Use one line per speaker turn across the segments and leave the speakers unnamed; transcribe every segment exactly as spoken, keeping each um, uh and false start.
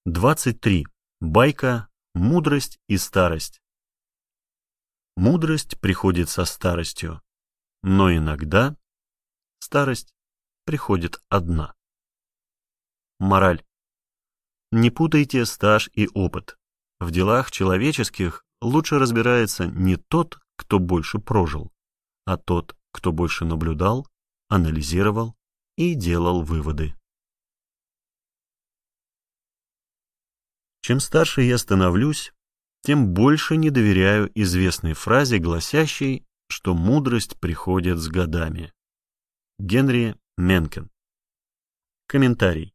двадцать три. Байка «Мудрость и старость». Мудрость приходит со старостью, но иногда старость приходит одна. Мораль. Не путайте стаж и опыт. В делах человеческих лучше разбирается не тот, кто больше прожил, а тот, кто больше наблюдал, анализировал и делал выводы. Чем старше я становлюсь, тем больше не доверяю известной фразе, гласящей, что мудрость приходит с годами. Генри Менкен. Комментарий.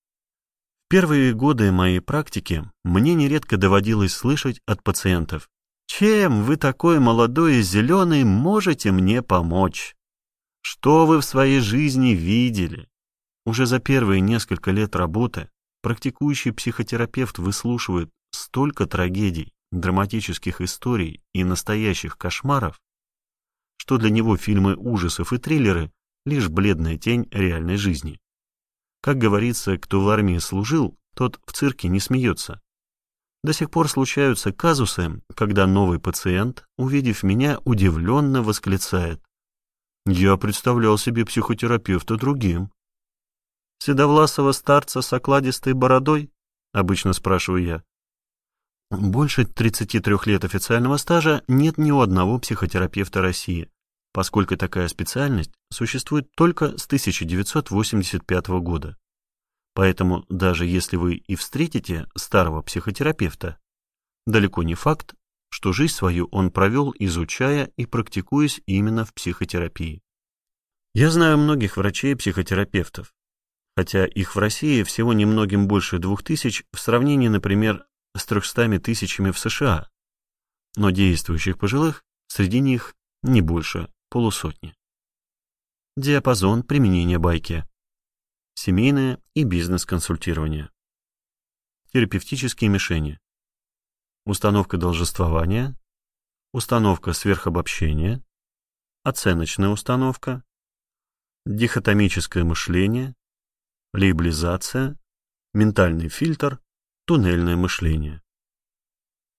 В первые годы моей практики мне нередко доводилось слышать от пациентов: «Чем вы такой молодой и зеленый можете мне помочь? Что вы в своей жизни видели?» Уже за первые несколько лет работы практикующий психотерапевт выслушивает столько трагедий, драматических историй и настоящих кошмаров, что для него фильмы ужасов и триллеры — лишь бледная тень реальной жизни. Как говорится, кто в армии служил, тот в цирке не смеется. До сих пор случаются казусы, когда новый пациент, увидев меня, удивленно восклицает: «Я представлял себе психотерапевта другим». «Седовласого старца с окладистой бородой?» — обычно спрашиваю я. Больше тридцати трёх лет официального стажа нет ни у одного психотерапевта России, поскольку такая специальность существует только с тысяча девятьсот восемьдесят пятого года. Поэтому даже если вы и встретите старого психотерапевта, далеко не факт, что жизнь свою он провел, изучая и практикуясь именно в психотерапии. Я знаю многих врачей-психотерапевтов, хотя их в России всего немногим больше двух тысяч в сравнении, например, с трехстами тысячами в США, но действующих пожилых среди них не больше полусотни. Диапазон применения байки. Семейное и бизнес-консультирование. Терапевтические мишени. Установка должествования, установка сверхобобщения, оценочная установка, дихотомическое мышление, лейблизация, ментальный фильтр, туннельное мышление.